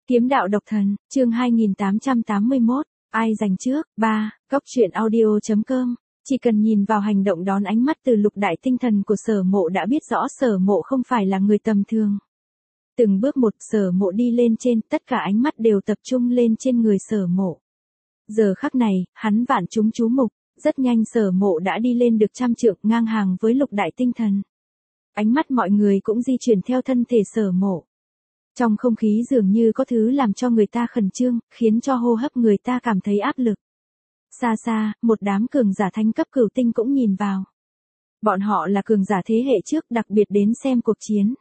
Kiếm đạo độc thần, chương 2881, ai giành trước, 3, góc truyện audio.com. Chỉ cần nhìn vào hành động đón ánh mắt từ lục đại tinh thần của Sở Mộ đã biết rõ Sở Mộ không phải là người tầm thường. Từng bước một Sở Mộ đi lên trên, tất cả ánh mắt đều tập trung lên trên người Sở Mộ. Giờ khắc này, hắn vạn chúng chú mục, rất nhanh Sở Mộ đã đi lên được 100 trượng ngang hàng với lục đại tinh thần. Ánh mắt mọi người cũng di chuyển theo thân thể Sở Mộ. Trong không khí dường như có thứ làm cho người ta khẩn trương, khiến cho hô hấp người ta cảm thấy áp lực. Xa xa, một đám cường giả thánh cấp cửu tinh cũng nhìn vào. Bọn họ là cường giả thế hệ trước đặc biệt đến xem cuộc chiến.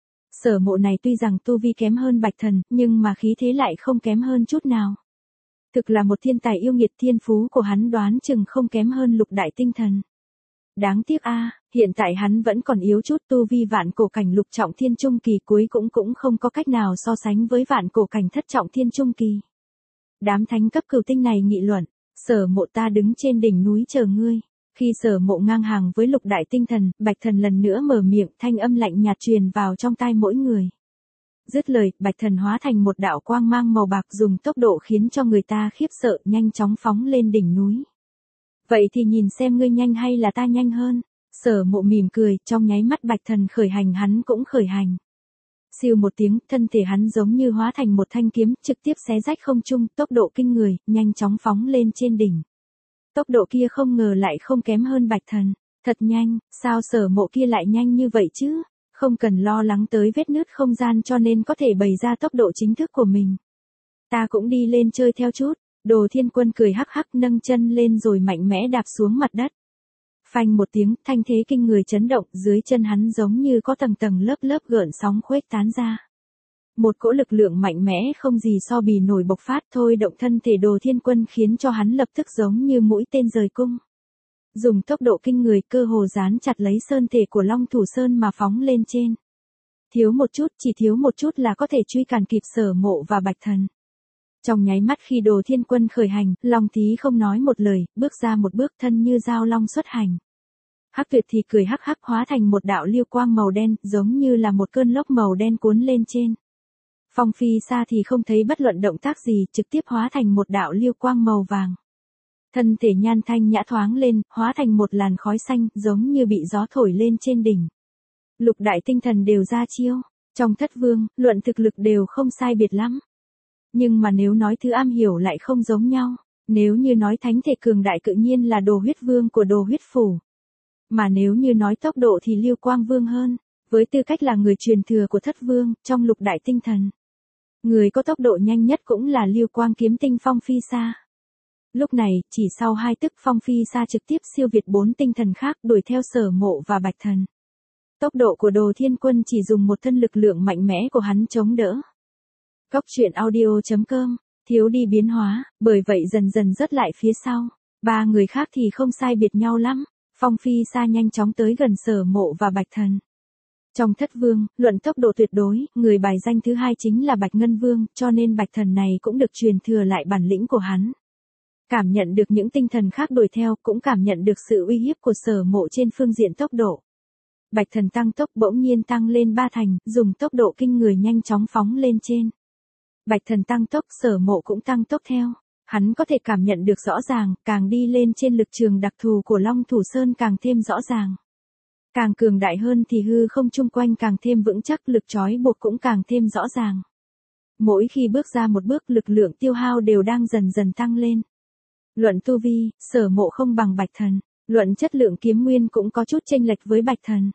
Sở Mộ này tuy rằng tu vi kém hơn Bạch Thần, nhưng mà khí thế lại không kém hơn chút nào. Thực là một thiên tài yêu nghiệt, thiên phú của hắn đoán chừng không kém hơn lục đại tinh thần. Đáng tiếc hiện tại hắn vẫn còn yếu chút, tu vi vạn cổ cảnh lục trọng thiên trung kỳ cuối cũng không có cách nào so sánh với vạn cổ cảnh thất trọng thiên trung kỳ. Đám thánh cấp cửu tinh này nghị luận, Sở Mộ ta đứng trên đỉnh núi chờ ngươi. Khi Sở Mộ ngang hàng với lục đại tinh thần, Bạch Thần lần nữa mở miệng, thanh âm lạnh nhạt truyền vào trong tai mỗi người. Dứt lời, Bạch Thần hóa thành một đạo quang mang màu bạc dùng tốc độ khiến cho người ta khiếp sợ, nhanh chóng phóng lên đỉnh núi. Vậy thì nhìn xem ngươi nhanh hay là ta nhanh hơn. Sở Mộ mỉm cười, trong nháy mắt Bạch Thần khởi hành hắn cũng khởi hành. Siêu một tiếng, thân thể hắn giống như hóa thành một thanh kiếm, trực tiếp xé rách không trung, tốc độ kinh người, nhanh chóng phóng lên trên đỉnh. Tốc độ kia không ngờ lại không kém hơn Bạch Thần. Thật nhanh, sao Sở Mộ kia lại nhanh như vậy chứ? Không cần lo lắng tới vết nứt không gian cho nên có thể bày ra tốc độ chính thức của mình. Ta cũng đi lên chơi theo chút. Đồ Thiên Quân cười hắc hắc nâng chân lên rồi mạnh mẽ đạp xuống mặt đất. Phanh một tiếng, thanh thế kinh người chấn động, dưới chân hắn giống như có tầng tầng lớp lớp gợn sóng khuếch tán ra. Một cỗ lực lượng mạnh mẽ không gì so bì nổi bộc phát thôi động thân thể Đồ Thiên Quân khiến cho hắn lập tức giống như mũi tên rời cung. Dùng tốc độ kinh người cơ hồ dán chặt lấy sơn thể của Long Thủ Sơn mà phóng lên trên. Thiếu một chút, chỉ thiếu một chút là có thể truy cản kịp Sở Mộ và Bạch Thần. Trong nháy mắt khi Đồ Thiên Quân khởi hành, Long Thí không nói một lời, bước ra một bước thân như dao long xuất hành. Hắc Tuyệt thì cười hắc hắc hóa thành một đạo lưu quang màu đen, giống như là một cơn lốc màu đen cuốn lên trên. Phong Phi Sa thì không thấy bất luận động tác gì, trực tiếp hóa thành một đạo lưu quang màu vàng. Thân thể Nhan Thanh Nhã thoáng lên, hóa thành một làn khói xanh, giống như bị gió thổi lên trên đỉnh. Lục đại tinh thần đều ra chiêu, trong thất vương, luận thực lực đều không sai biệt lắm. Nhưng mà nếu nói thứ am hiểu lại không giống nhau, nếu như nói thánh thể cường đại tự nhiên là Đồ Huyết Vương của Đồ Huyết Phủ. Mà nếu như nói tốc độ thì Lưu Quang Vương hơn, với tư cách là người truyền thừa của thất vương, trong lục đại tinh thần. Người có tốc độ nhanh nhất cũng là Lưu Quang Kiếm Tinh Phong Phi Sa. Lúc này, chỉ sau 2 tức Phong Phi Sa trực tiếp siêu việt 4 tinh thần khác đuổi theo Sở Mộ và Bạch Thần. Tốc độ của Đồ Thiên Quân chỉ dùng một thân lực lượng mạnh mẽ của hắn chống đỡ. Góc truyện audio.com, thiếu đi biến hóa, bởi vậy dần dần rớt lại phía sau. 3 người khác thì không sai biệt nhau lắm. Phong Phi Sa nhanh chóng tới gần Sở Mộ và Bạch Thần. Trong thất vương, luận tốc độ tuyệt đối, người bài danh thứ 2 chính là Bạch Ngân Vương, cho nên Bạch Thần này cũng được truyền thừa lại bản lĩnh của hắn. Cảm nhận được những tinh thần khác đuổi theo, cũng cảm nhận được sự uy hiếp của Sở Mộ trên phương diện tốc độ. Bạch Thần tăng tốc bỗng nhiên tăng lên 3 thành, dùng tốc độ kinh người nhanh chóng phóng lên trên. Bạch Thần tăng tốc, Sở Mộ cũng tăng tốc theo. Hắn có thể cảm nhận được rõ ràng, càng đi lên trên lực trường đặc thù của Long Thủ Sơn càng thêm rõ ràng. Càng cường đại hơn thì hư không chung quanh càng thêm vững chắc, lực trói buộc cũng càng thêm rõ ràng. Mỗi khi bước ra một bước lực lượng tiêu hao đều đang dần dần tăng lên. Luận tu vi, Sở Mộ không bằng Bạch Thần. Luận chất lượng kiếm nguyên cũng có chút chênh lệch với Bạch Thần.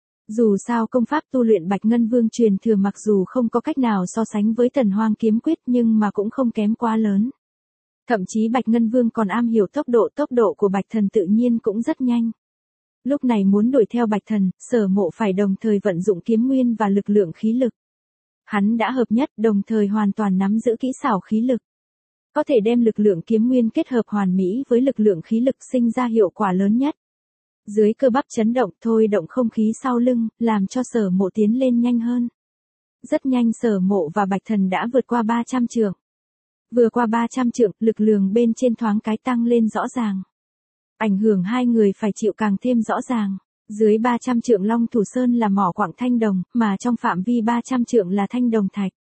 Dù sao công pháp tu luyện Bạch Ngân Vương truyền thừa mặc dù không có cách nào so sánh với Thần Hoang Kiếm Quyết nhưng mà cũng không kém quá lớn. Thậm chí Bạch Ngân Vương còn am hiểu tốc độ của Bạch Thần tự nhiên cũng rất nhanh. Lúc này muốn đuổi theo Bạch Thần, Sở Mộ phải đồng thời vận dụng kiếm nguyên và lực lượng khí lực. Hắn đã hợp nhất đồng thời hoàn toàn nắm giữ kỹ xảo khí lực. Có thể đem lực lượng kiếm nguyên kết hợp hoàn mỹ với lực lượng khí lực sinh ra hiệu quả lớn nhất. Dưới cơ bắp chấn động thôi động không khí sau lưng, làm cho Sở Mộ tiến lên nhanh hơn. Rất nhanh Sở Mộ và Bạch Thần đã vượt qua 300 trượng. Vừa qua 300 trượng, lực lượng bên trên thoáng cái tăng lên rõ ràng. Ảnh hưởng hai người phải chịu càng thêm rõ ràng. Dưới 300 trượng Long Thủ Sơn là mỏ quặng thanh đồng, mà trong phạm vi 300 trượng là thanh đồng thạch.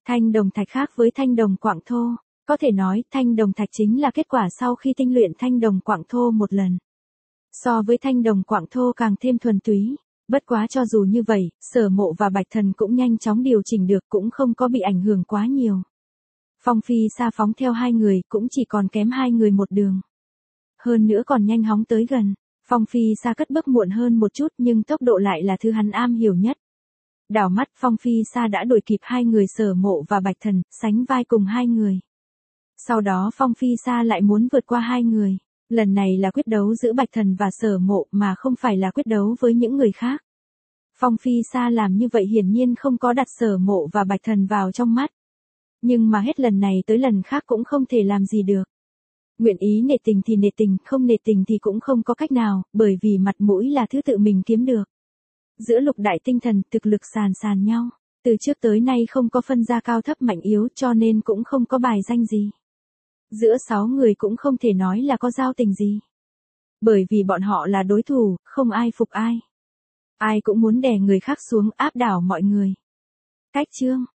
Thanh đồng thạch khác với thanh đồng quặng thô. Có thể nói thanh đồng thạch chính là kết quả sau khi tinh luyện thanh đồng quặng thô một lần. So với thanh đồng quặng thô càng thêm thuần túy. Bất quá cho dù như vậy, Sở Mộ và Bạch Thần cũng nhanh chóng điều chỉnh được, cũng không có bị ảnh hưởng quá nhiều. Phong Phi Sa phóng theo hai người, cũng chỉ còn kém hai người một đường. Hơn nữa còn nhanh hóng tới gần. Phong Phi Sa cất bước muộn hơn một chút nhưng tốc độ lại là thứ hắn am hiểu nhất. Đảo mắt Phong Phi Sa đã đuổi kịp hai người Sở Mộ và Bạch Thần, sánh vai cùng hai người. Sau đó Phong Phi Sa lại muốn vượt qua hai người. Lần này là quyết đấu giữa Bạch Thần và Sở Mộ mà không phải là quyết đấu với những người khác. Phong Phi Sa làm như vậy hiển nhiên không có đặt Sở Mộ và Bạch Thần vào trong mắt. Nhưng mà hết lần này tới lần khác cũng không thể làm gì được. Nguyện ý nể tình thì nể tình, không nể tình thì cũng không có cách nào, bởi vì mặt mũi là thứ tự mình kiếm được. Giữa lục đại tinh thần thực lực sàn nhau, từ trước tới nay không có phân ra cao thấp mạnh yếu cho nên cũng không có bài danh gì. Giữa 6 người cũng không thể nói là có giao tình gì. Bởi vì bọn họ là đối thủ, không ai phục ai. Ai cũng muốn đè người khác xuống áp đảo mọi người. Cách chương